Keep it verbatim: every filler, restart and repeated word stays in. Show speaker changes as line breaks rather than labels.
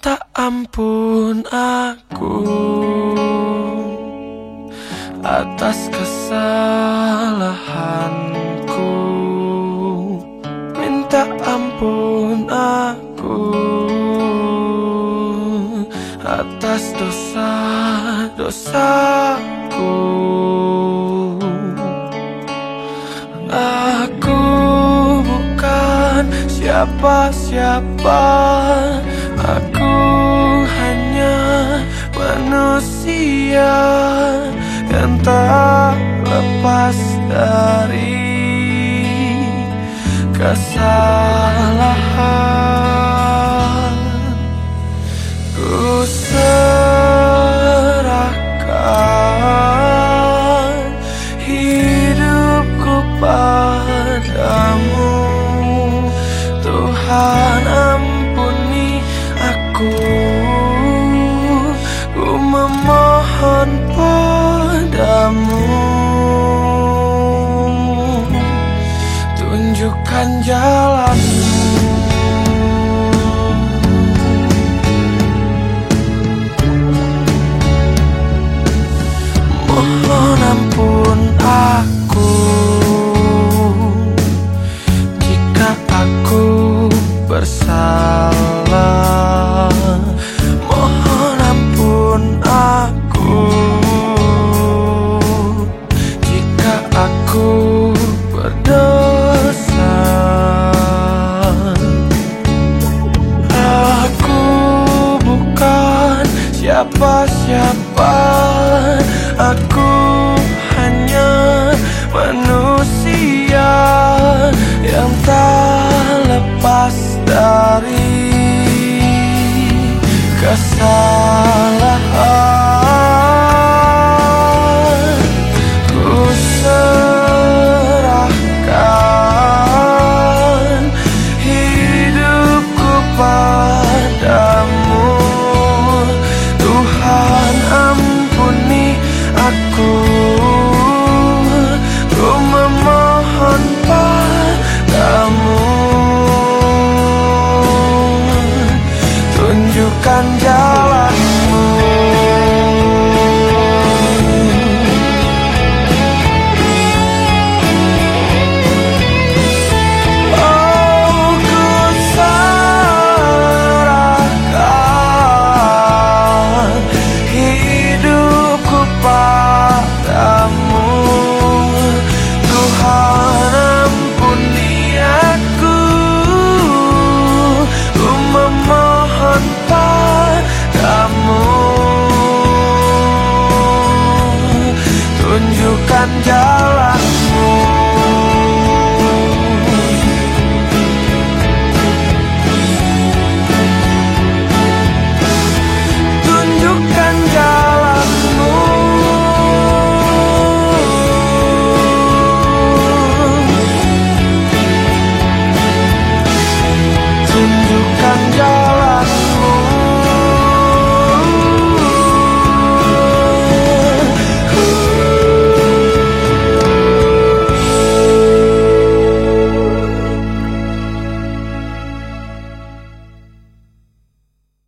Minta ampun aku atas kesalahanku. Minta ampun aku atas dosa-dosaku. Aku bukan siapa-siapa, aku hanya manusia yang tak lepas dari kesalahan. Ku serahkan hidupku padamu, Tuhan ampuni aku. Ku memohon padamu, tunjukkan jalanmu. Mohon ampun aku jika aku bersalah. Mohon ampun aku jika aku berdosa. Aku bukan siapa-siapa, aku hanya manusia yang tak lepas dari kesalahan. Ku serahkan hidupku padamu, Tuhan ampuni aku. Ku memohon padamu, tunjukkan jalan.